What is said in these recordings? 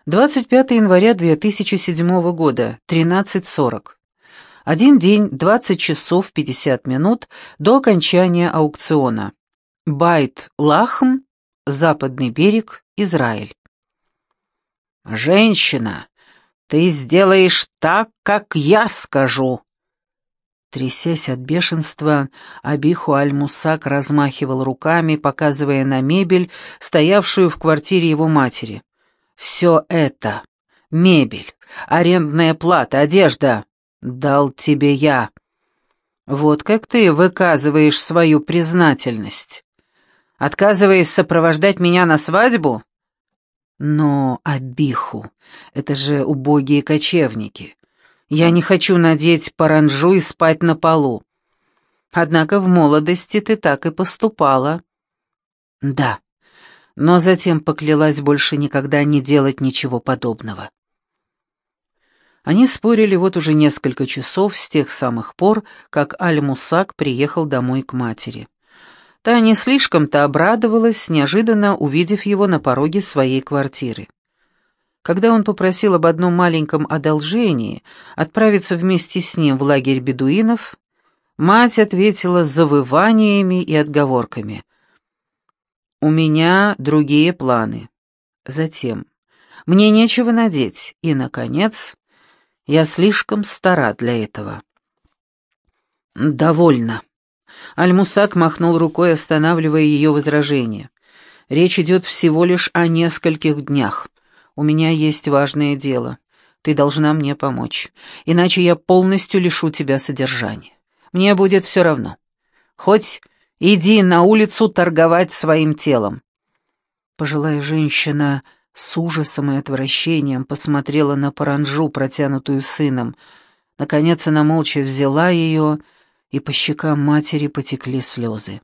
25 января 2007 года, 13:40. Один день, 20 часов 50 минут до окончания аукциона. Байт-Лахм, Западный берег, Израиль. «Женщина, ты сделаешь так, как я скажу!» Трясясь от бешенства, Абиху Аль-Мусак размахивал руками, показывая на мебель, стоявшую в квартире его матери. «Все это — мебель, арендная плата, одежда — дал тебе я. Вот как ты выказываешь свою признательность. Отказываясь сопровождать меня на свадьбу? Но, Абиху, это же убогие кочевники. Я не хочу надеть паранджу и спать на полу. Однако в молодости ты так и поступала». «Да, но затем поклялась больше никогда не делать ничего подобного». Они спорили вот уже несколько часов с тех самых пор, как Аль-Мусак приехал домой к матери. Та не слишком-то обрадовалась, неожиданно увидев его на пороге своей квартиры. Когда он попросил об одном маленьком одолжении отправиться вместе с ним в лагерь бедуинов, мать ответила завываниями и отговорками. «У меня другие планы». Затем «Мне нечего надеть». И, наконец, «Я слишком стара для этого». «Довольно». Аль-Мусак махнул рукой, останавливая ее возражение. «Речь идет всего лишь о нескольких днях. У меня есть важное дело. Ты должна мне помочь, иначе я полностью лишу тебя содержания. Мне будет все равно. Хоть иди на улицу торговать своим телом». Пожилая женщина с ужасом и отвращением посмотрела на паранджу, протянутую сыном. Наконец она молча взяла ее, и по щекам матери потекли слезы.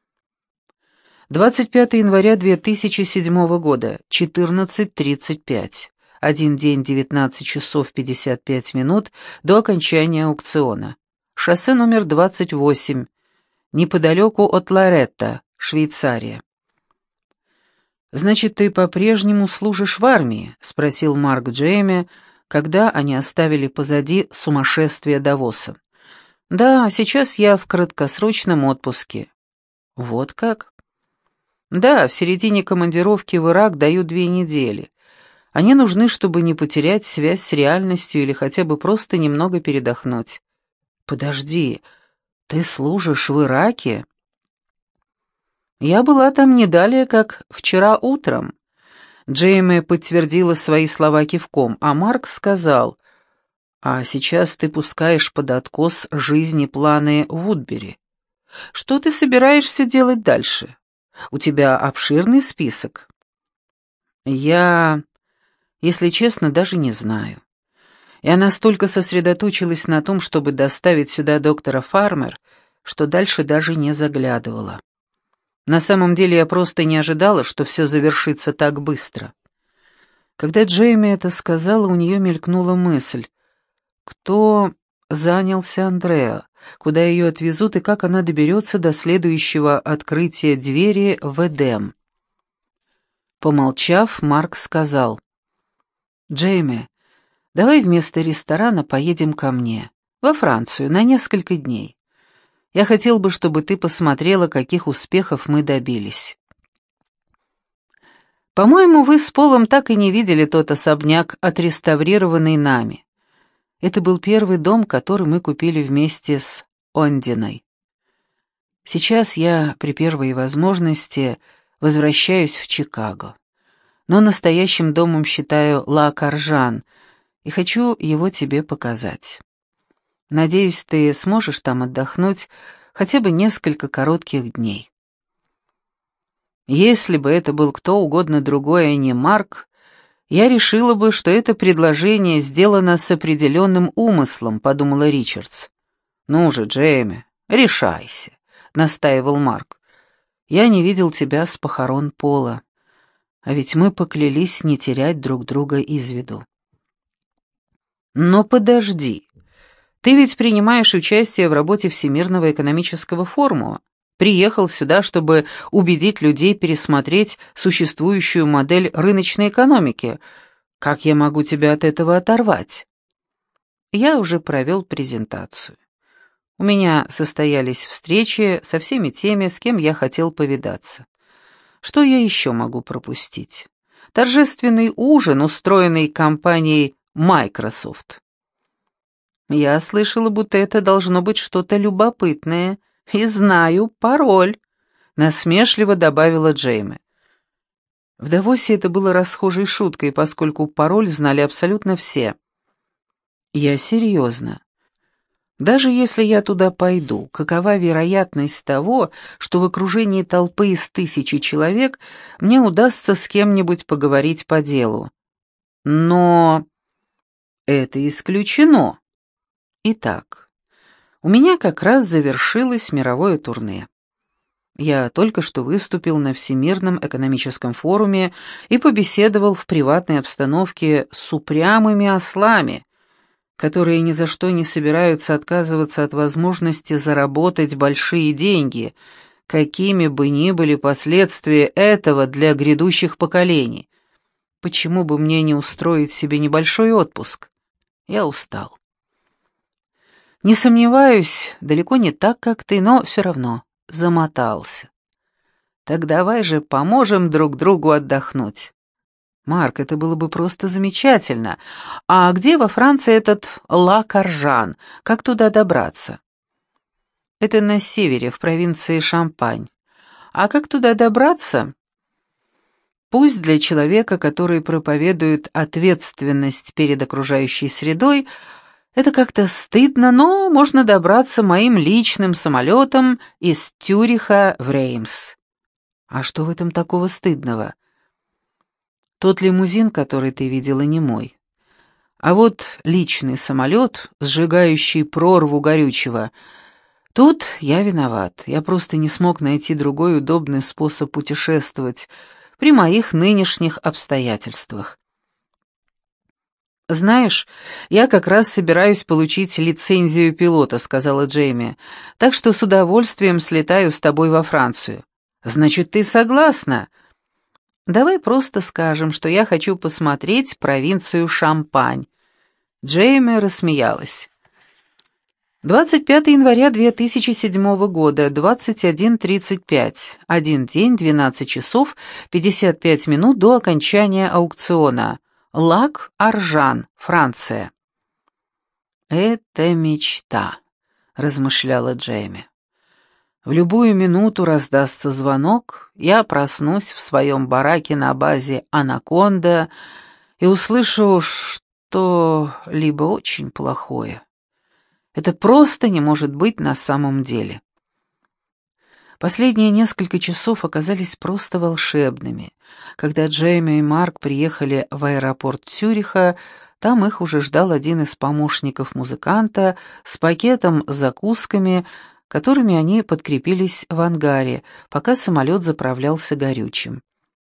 25 января 2007 года, 14:35. Один день, 19 часов 55 минут до окончания аукциона. Шоссе номер 28, неподалеку от Лоретто, Швейцария. «Значит, ты по-прежнему служишь в армии?» — спросил Марк Джейми, когда они оставили позади сумасшествие Давоса. «Да, сейчас я в краткосрочном отпуске». «Вот как?» «Да, в середине командировки в Ирак дают 2 недели. Они нужны, чтобы не потерять связь с реальностью или хотя бы просто немного передохнуть». «Подожди, ты служишь в Ираке?» «Я была там не далее, как вчера утром». Джейми подтвердила свои слова кивком, а Марк сказал: «А сейчас ты пускаешь под откос жизни планы Вудбери. Что ты собираешься делать дальше? У тебя обширный список». «Я, если честно, даже не знаю. Я настолько сосредоточилась на том, чтобы доставить сюда доктора Фармер, что дальше даже не заглядывала. На самом деле я просто не ожидала, что все завершится так быстро». Когда Джейми это сказала, у нее мелькнула мысль: кто занялся Андреа, куда ее отвезут и как она доберется до следующего открытия двери в Эдем. Помолчав, Марк сказал: «Джейми, давай вместо ресторана поедем ко мне, во Францию, на несколько дней. Я хотел бы, чтобы ты посмотрела, каких успехов мы добились. По-моему, вы с Полом так и не видели тот особняк, отреставрированный нами. Это был первый дом, который мы купили вместе с Ондиной. Сейчас я при первой возможности возвращаюсь в Чикаго, но настоящим домом считаю Ла Каржан и хочу его тебе показать. Надеюсь, ты сможешь там отдохнуть хотя бы несколько коротких дней». Если бы это был кто угодно другой, а не Марк, я решила бы, что это предложение сделано с определенным умыслом, подумала Ричардс. «Ну же, Джейми, решайся», — настаивал Марк. «Я не видел тебя с похорон Пола, а ведь мы поклялись не терять друг друга из виду». «Но подожди, ты ведь принимаешь участие в работе Всемирного экономического форума, приехал сюда, чтобы убедить людей пересмотреть существующую модель рыночной экономики. Как я могу тебя от этого оторвать? Я уже провел презентацию. У меня состоялись встречи со всеми теми, с кем я хотел повидаться. Что я еще могу пропустить? Торжественный ужин, устроенный компанией Microsoft. Я слышала, будто это должно быть что-то любопытное, и знаю пароль, насмешливо добавила Джейми. В Давосе это было расхожей шуткой, поскольку пароль знали абсолютно все. Я серьезно. Даже если я туда пойду, какова вероятность того, что в окружении толпы из 1000 человек мне удастся с кем-нибудь поговорить по делу? Но это исключено. Итак, у меня как раз завершилось мировое турне. Я только что выступил на Всемирном экономическом форуме и побеседовал в приватной обстановке с упрямыми ослами, которые ни за что не собираются отказываться от возможности заработать большие деньги, какими бы ни были последствия этого для грядущих поколений. Почему бы мне не устроить себе небольшой отпуск? Я устал. Не сомневаюсь, далеко не так, как ты, но все равно замотался. Так давай же поможем друг другу отдохнуть. Марк, это было бы просто замечательно. А где во Франции этот Ла-Каржан? Как туда добраться? Это на севере, в провинции Шампань. А как туда добраться? Пусть для человека, который проповедует ответственность перед окружающей средой, это как-то стыдно, но можно добраться моим личным самолетом из Цюриха в Реймс. А что в этом такого стыдного? Тот лимузин, который ты видела, не мой. А вот личный самолет, сжигающий прорву горючего, тут я виноват. Я просто не смог найти другой удобный способ путешествовать при моих нынешних обстоятельствах. «Знаешь, я как раз собираюсь получить лицензию пилота», — сказала Джейми, «так что с удовольствием слетаю с тобой во Францию». «Значит, ты согласна?» «Давай просто скажем, что я хочу посмотреть провинцию Шампань». Джейми рассмеялась. 25 января 2007 года, 21:35. Один день, 12 часов, 55 минут до окончания аукциона. Лак-Аржан, Франция. «Это мечта», — размышляла Джейми. «В любую минуту раздастся звонок, я проснусь в своем бараке на базе «Анаконда» и услышу что-либо очень плохое. Это просто не может быть на самом деле». Последние несколько часов оказались просто волшебными. Когда Джейми и Марк приехали в аэропорт Цюриха, там их уже ждал один из помощников музыканта с пакетом с закусками, которыми они подкрепились в ангаре, пока самолет заправлялся горючим.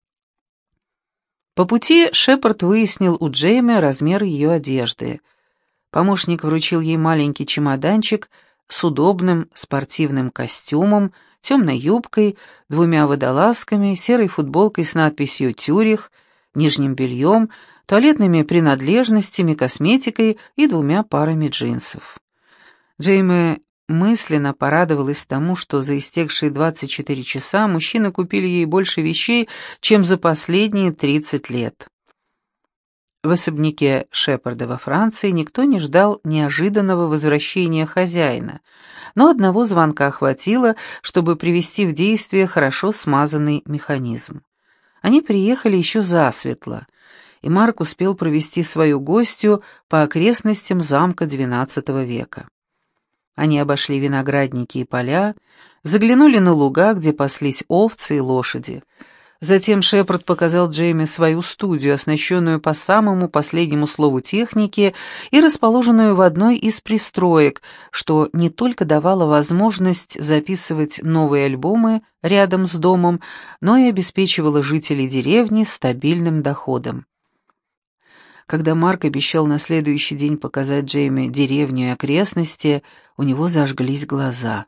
По пути Шепард выяснил у Джейми размер ее одежды. Помощник вручил ей маленький чемоданчик с удобным спортивным костюмом, темной юбкой, 2 водолазками, серой футболкой с надписью «Тюрих», нижним бельем, туалетными принадлежностями, косметикой и 2 парами джинсов. Джейми мысленно порадовалась тому, что за истекшие 24 часа мужчины купили ей больше вещей, чем за последние 30 лет. В особняке Шепарда во Франции никто не ждал неожиданного возвращения хозяина, но одного звонка хватило, чтобы привести в действие хорошо смазанный механизм. Они приехали еще засветло, и Марк успел провести свою гостью по окрестностям замка XII века. Они обошли виноградники и поля, заглянули на луга, где паслись овцы и лошади. Затем Шепард показал Джейми свою студию, оснащенную по самому последнему слову техники и расположенную в одной из пристроек, что не только давало возможность записывать новые альбомы рядом с домом, но и обеспечивало жителей деревни стабильным доходом. Когда Марк обещал на следующий день показать Джейми деревню и окрестности, у него зажглись глаза.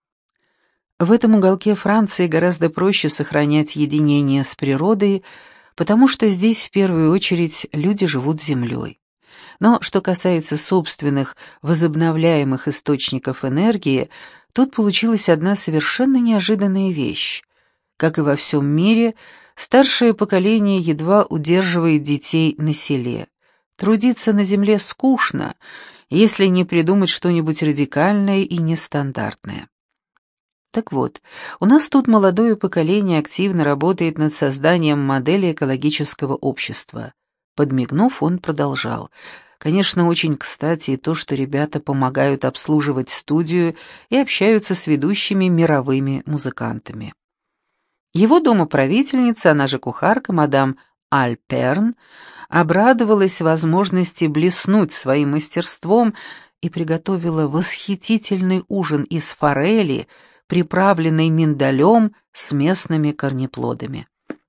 В этом уголке Франции гораздо проще сохранять единение с природой, потому что здесь в первую очередь люди живут землей. Но что касается собственных возобновляемых источников энергии, тут получилась одна совершенно неожиданная вещь. Как и во всем мире, старшее поколение едва удерживает детей на селе. Трудиться на земле скучно, если не придумать что-нибудь радикальное и нестандартное. Так вот, у нас тут молодое поколение активно работает над созданием модели экологического общества. Подмигнув, он продолжал. Конечно, очень кстати и то, что ребята помогают обслуживать студию и общаются с ведущими мировыми музыкантами. Его домоправительница, она же кухарка, мадам Альперн, обрадовалась возможности блеснуть своим мастерством и приготовила восхитительный ужин из форели, приправленный миндалем с местными корнеплодами.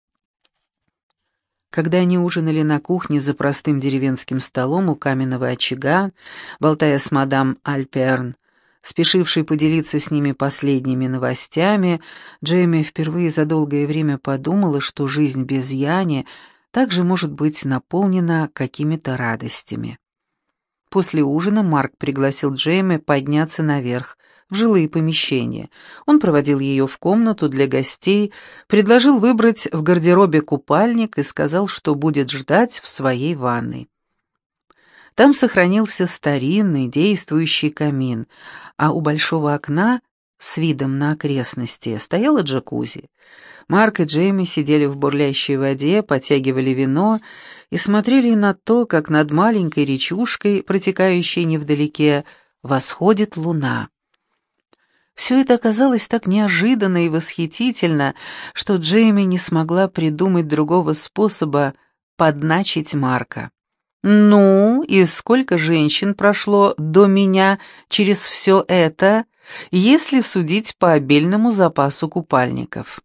Когда они ужинали на кухне за простым деревенским столом у каменного очага, болтая с мадам Альперн, спешившей поделиться с ними последними новостями, Джейми впервые за долгое время подумала, что жизнь без Яни также может быть наполнена какими-то радостями. После ужина Марк пригласил Джейми подняться наверх, в жилые помещения. Он проводил ее в комнату для гостей, предложил выбрать в гардеробе купальник и сказал, что будет ждать в своей ванной. Там сохранился старинный действующий камин, а у большого окна с видом на окрестности стояла джакузи. Марк и Джейми сидели в бурлящей воде, потягивали вино и смотрели на то, как над маленькой речушкой, протекающей невдалеке, восходит луна. Все это оказалось так неожиданно и восхитительно, что Джейми не смогла придумать другого способа подначить Марка. «Ну, и сколько женщин прошло до меня через все это, если судить по обильному запасу купальников?»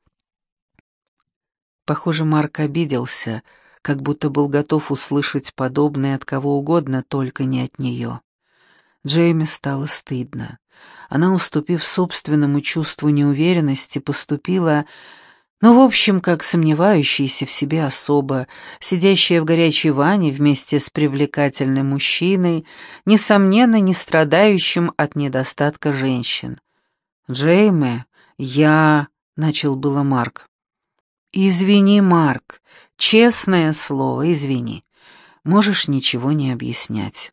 Похоже, Марк обиделся, как будто был готов услышать подобное от кого угодно, только не от нее. Джейми стало стыдно. Она, уступив собственному чувству неуверенности, поступила, в общем, как сомневающаяся в себе особа, сидящая в горячей ванне вместе с привлекательным мужчиной, несомненно, не страдающим от недостатка женщин. «Джейми, я...» — начал было Марк. «Извини, Марк, честное слово, извини. Можешь ничего не объяснять».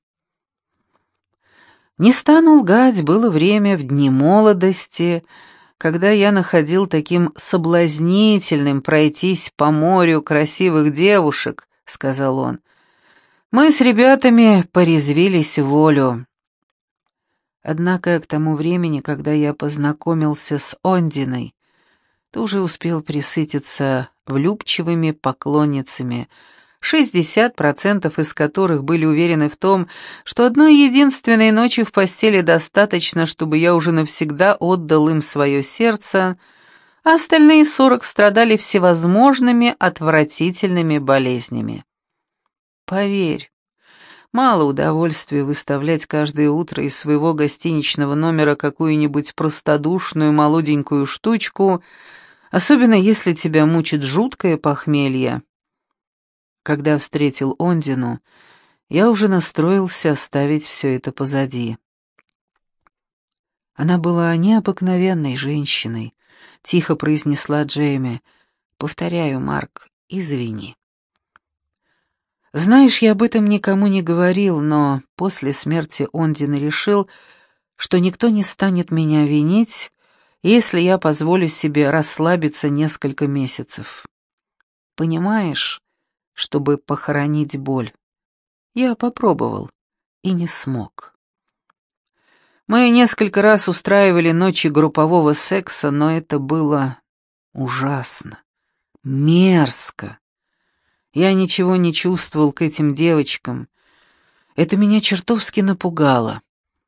Не стану лгать, было время в дни молодости, когда я находил таким соблазнительным пройтись по морю красивых девушек, — сказал он. Мы с ребятами порезвились в волю. Однако к тому времени, когда я познакомился с Ондиной, ты уже успел присытиться влюбчивыми поклонницами, 60% из которых были уверены в том, что одной единственной ночи в постели достаточно, чтобы я уже навсегда отдал им свое сердце, а остальные 40 страдали всевозможными отвратительными болезнями. Поверь, мало удовольствия выставлять каждое утро из своего гостиничного номера какую-нибудь простодушную молоденькую штучку, особенно если тебя мучит жуткое похмелье. Когда встретил Ондину, я уже настроился оставить все это позади. Она была необыкновенной женщиной, тихо произнесла Джейми. Повторяю, Марк, извини. Знаешь, я об этом никому не говорил, но после смерти Ондины решил, что никто не станет меня винить, если я позволю себе расслабиться несколько месяцев. Понимаешь? Чтобы похоронить боль. Я попробовал и не смог. Мы несколько раз устраивали ночи группового секса, но это было ужасно, мерзко. Я ничего не чувствовал к этим девочкам. Это меня чертовски напугало.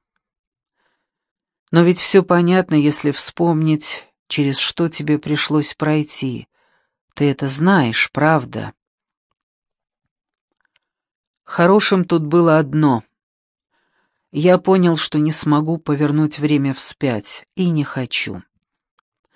Но ведь все понятно, если вспомнить, через что тебе пришлось пройти. Ты это знаешь, правда? Хорошим тут было одно. Я понял, что не смогу повернуть время вспять, и не хочу.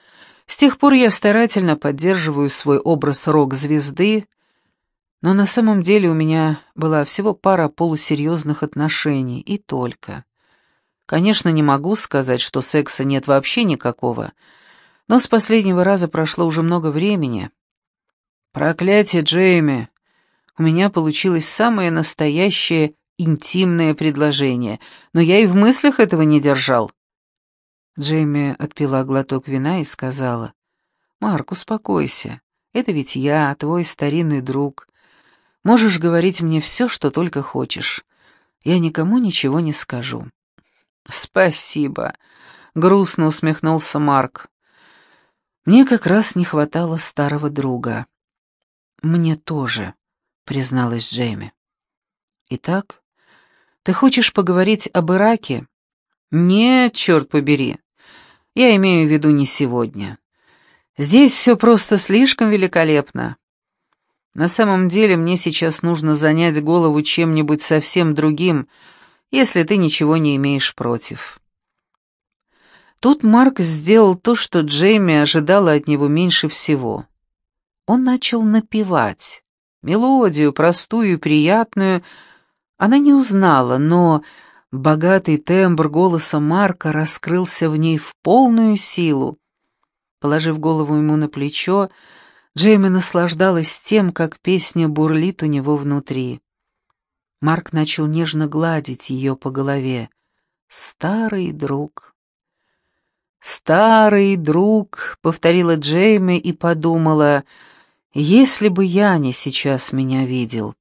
С тех пор я старательно поддерживаю свой образ рок-звезды, но на самом деле у меня была всего пара полусерьезных отношений, и только. Конечно, не могу сказать, что секса нет вообще никакого, но с последнего раза прошло уже много времени. Проклятие, Джейми, у меня получилось самое настоящее интимное предложение, но я и в мыслях этого не держал. Джейми отпила глоток вина и сказала: «Марк, успокойся, это ведь я, твой старинный друг. Можешь говорить мне все, что только хочешь. Я никому ничего не скажу». «Спасибо», — грустно усмехнулся Марк. «Мне как раз не хватало старого друга». «Мне тоже», — призналась Джейми. «Итак, ты хочешь поговорить об Ираке?» «Нет, черт побери. Я имею в виду не сегодня. Здесь все просто слишком великолепно. На самом деле мне сейчас нужно занять голову чем-нибудь совсем другим, если ты ничего не имеешь против». Тут Марк сделал то, что Джейми ожидала от него меньше всего. Он начал напевать. Мелодию, простую и приятную, она не узнала, но богатый тембр голоса Марка раскрылся в ней в полную силу. Положив голову ему на плечо, Джейми наслаждалась тем, как песня бурлит у него внутри. Марк начал нежно гладить ее по голове. «Старый друг». «Старый друг», — повторила Джейми и подумала, «если бы Яни сейчас меня видел».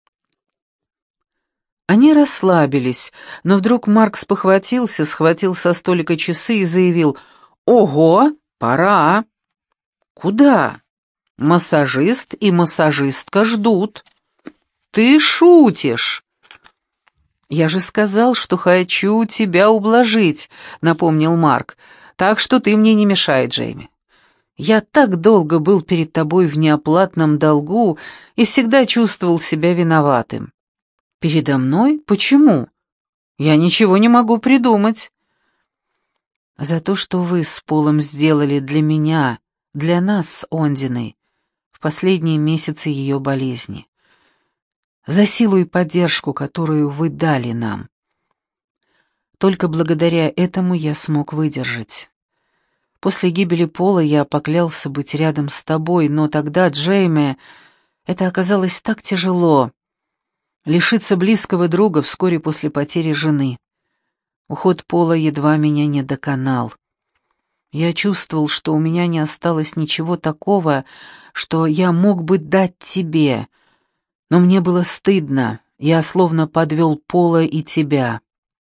Они расслабились, но вдруг Марк спохватился, схватил со столика часы и заявил: «Ого, пора». «Куда?» «Массажист и массажистка ждут». «Ты шутишь?» «Я же сказал, что хочу тебя ублажить», — напомнил Марк. «Так что ты мне не мешай, Джейми. Я так долго был перед тобой в неоплатном долгу и всегда чувствовал себя виноватым». «Передо мной? Почему? Я ничего не могу придумать». «За то, что вы с Полом сделали для меня, для нас с Ондиной, в последние месяцы ее болезни. За силу и поддержку, которую вы дали нам. Только благодаря этому я смог выдержать. После гибели Пола я поклялся быть рядом с тобой, но тогда, Джейми, это оказалось так тяжело. Лишиться близкого друга вскоре после потери жены. Уход Пола едва меня не доконал. Я чувствовал, что у меня не осталось ничего такого, что я мог бы дать тебе, но мне было стыдно, я словно подвел Пола и тебя.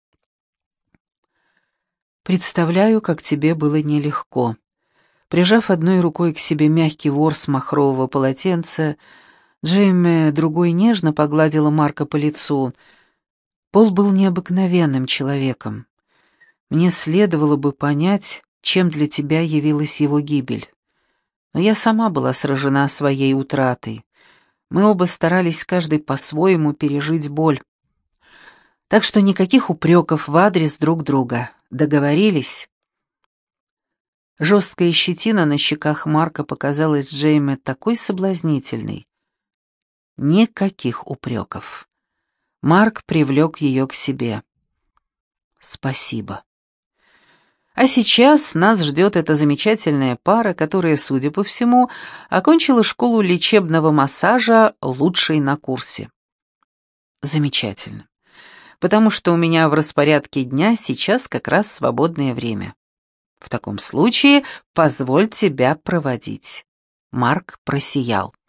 Представляю, как тебе было нелегко. Прижав одной рукой к себе мягкий ворс махрового полотенца, Джейми другой нежно погладила Марка по лицу. Пол был необыкновенным человеком. Мне следовало бы понять, чем для тебя явилась его гибель. Но я сама была сражена своей утратой. Мы оба старались каждый по-своему пережить боль. Так что никаких упреков в адрес друг друга. Договорились?» Жесткая щетина на щеках Марка показалась Джейми такой соблазнительной. Никаких упреков. Марк привлек ее к себе. «Спасибо. А сейчас нас ждет эта замечательная пара, которая, судя по всему, окончила школу лечебного массажа лучшей на курсе». «Замечательно. Потому что у меня в распорядке дня сейчас как раз свободное время. В таком случае позволь тебя проводить». Марк просиял.